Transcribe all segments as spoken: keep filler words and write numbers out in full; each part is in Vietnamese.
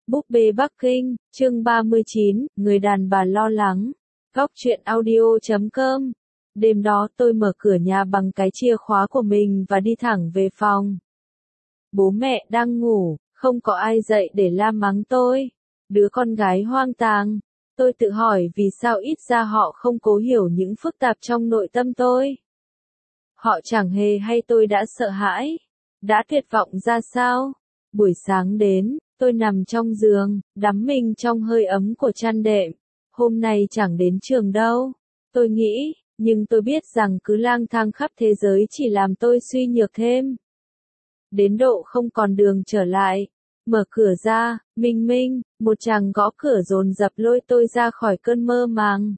Búp bê Bắc Kinh, chương ba mươi chín, người đàn bà lo lắng. Góc truyện audio chấm com. Đêm đó tôi mở cửa nhà bằng cái chìa khóa của mình và đi thẳng về phòng. Bố mẹ đang ngủ, không có ai dậy để la mắng tôi. Đứa con gái hoang tàng. Tôi tự hỏi vì sao ít ra họ không cố hiểu những phức tạp trong nội tâm tôi. Họ chẳng hề hay tôi đã sợ hãi, đã tuyệt vọng ra sao. Buổi sáng đến, tôi nằm trong giường, đắm mình trong hơi ấm của chăn đệm. Hôm nay chẳng đến trường đâu, tôi nghĩ, nhưng tôi biết rằng cứ lang thang khắp thế giới chỉ làm tôi suy nhược thêm. Đến độ không còn đường trở lại. Mở cửa ra, Minh Minh, một chàng gõ cửa dồn dập lôi tôi ra khỏi cơn mơ màng.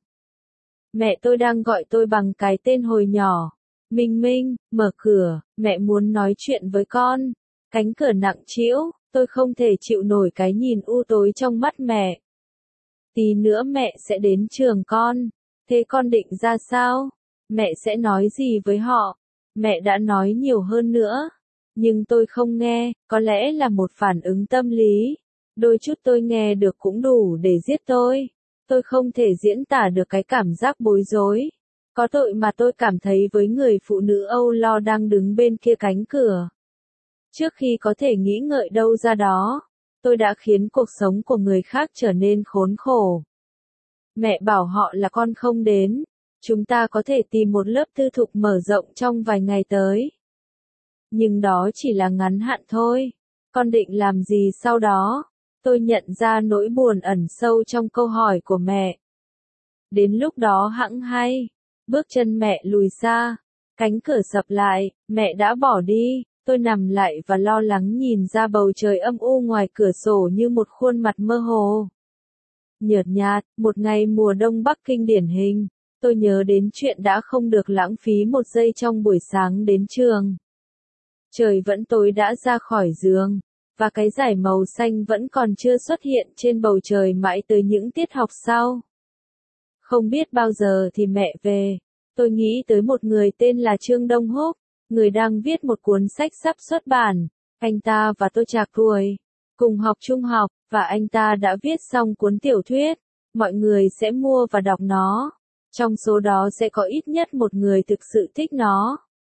Mẹ tôi đang gọi tôi bằng cái tên hồi nhỏ. Minh Minh, mở cửa, mẹ muốn nói chuyện với con. Cánh cửa nặng trĩu, tôi không thể chịu nổi cái nhìn u tối trong mắt mẹ. Tí nữa mẹ sẽ đến trường con. Thế con định ra sao? Mẹ sẽ nói gì với họ? Mẹ đã nói nhiều hơn nữa. Nhưng tôi không nghe, có lẽ là một phản ứng tâm lý. Đôi chút tôi nghe được cũng đủ để giết tôi. Tôi không thể diễn tả được cái cảm giác bối rối. Có tội mà tôi cảm thấy với người phụ nữ âu lo đang đứng bên kia cánh cửa. Trước khi có thể nghĩ ngợi đâu ra đó, tôi đã khiến cuộc sống của người khác trở nên khốn khổ. Mẹ bảo họ là con không đến. Chúng ta có thể tìm một lớp tư thục mở rộng trong vài ngày tới. Nhưng đó chỉ là ngắn hạn thôi. Con định làm gì sau đó? Tôi nhận ra nỗi buồn ẩn sâu trong câu hỏi của mẹ. Đến lúc đó hẵng hay. Bước chân mẹ lùi xa. Cánh cửa sập lại, mẹ đã bỏ đi. Tôi nằm lại và lo lắng nhìn ra bầu trời âm u ngoài cửa sổ như một khuôn mặt mơ hồ. Nhợt nhạt, một ngày mùa đông Bắc Kinh điển hình. Tôi nhớ đến chuyện đã không được lãng phí một giây trong buổi sáng đến trường. Trời vẫn tối đã ra khỏi giường, và cái dải màu xanh vẫn còn chưa xuất hiện trên bầu trời mãi tới những tiết học sau. Không biết bao giờ thì mẹ về. Tôi nghĩ tới một người tên là Trương Đông Húc, người đang viết một cuốn sách sắp xuất bản. Anh ta và tôi trạc tuổi, cùng học trung học, và anh ta đã viết xong cuốn tiểu thuyết. Mọi người sẽ mua và đọc nó. Trong số đó sẽ có ít nhất một người thực sự thích nó.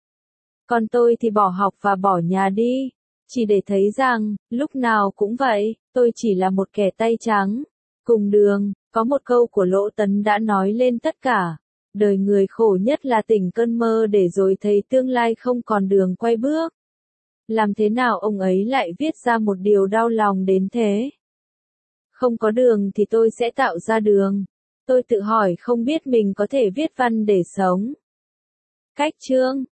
Còn tôi thì bỏ học và bỏ nhà đi. Chỉ để thấy rằng, lúc nào cũng vậy, tôi chỉ là một kẻ tay trắng. Cùng đường, có một câu của Lỗ Tấn đã nói lên tất cả. Đời người khổ nhất là tỉnh cơn mơ để rồi thấy tương lai không còn đường quay bước. Làm thế nào ông ấy lại viết ra một điều đau lòng đến thế? Không có đường thì tôi sẽ tạo ra đường. Tôi tự hỏi không biết mình có thể viết văn để sống. Cách chương